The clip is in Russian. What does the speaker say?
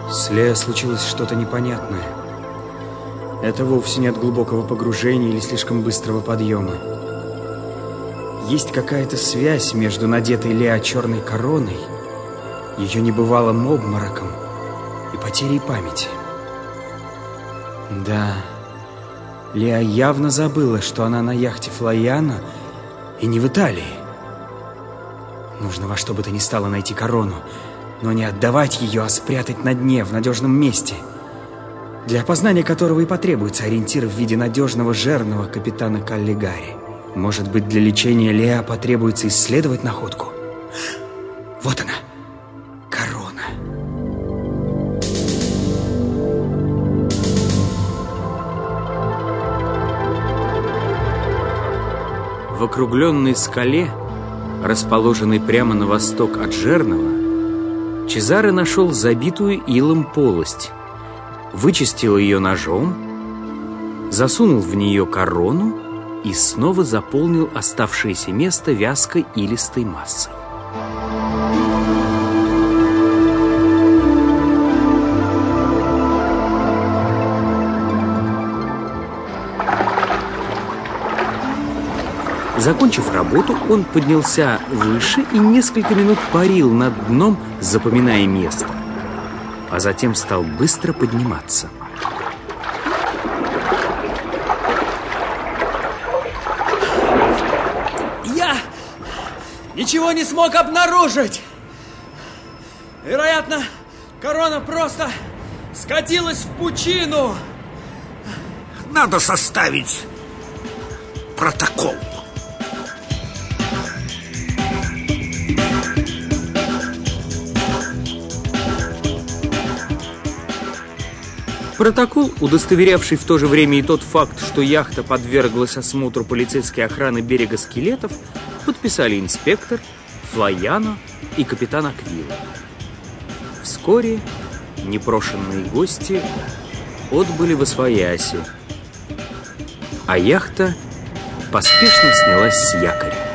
С Лео случилось что-то непонятное. Это вовсе не от глубокого погружения или слишком быстрого подъема. Есть какая-то связь между надетой Лео черной короной, ее небывалым обмороком и потерей памяти. Да, Лео явно забыла, что она на яхте Флояна и не в Италии. Нужно во что бы то ни стало найти корону, но не отдавать ее, а спрятать на дне, в надежном месте, для опознания которого и потребуется ориентир в виде надежного жирного капитана Каллигари. Может быть, для лечения Лео потребуется исследовать находку? Вот она, корона. В округленной скале, расположенной прямо на восток от Жерного, Чезаре нашел забитую илом полость, вычистил ее ножом, засунул в нее корону и снова заполнил оставшееся место вязкой илистой массой. Закончив работу, он поднялся выше и несколько минут парил над дном, запоминая место, а затем стал быстро подниматься. Я ничего не смог обнаружить. Вероятно, корона просто скатилась в пучину. Надо составить протокол. Протокол, удостоверявший в то же время и тот факт, что яхта подверглась осмотру полицейской охраны берега Скелетов, подписали инспектор, Флояно и капитан Аквила. Вскоре непрошенные гости отбыли восвояси, а яхта поспешно снялась с якоря.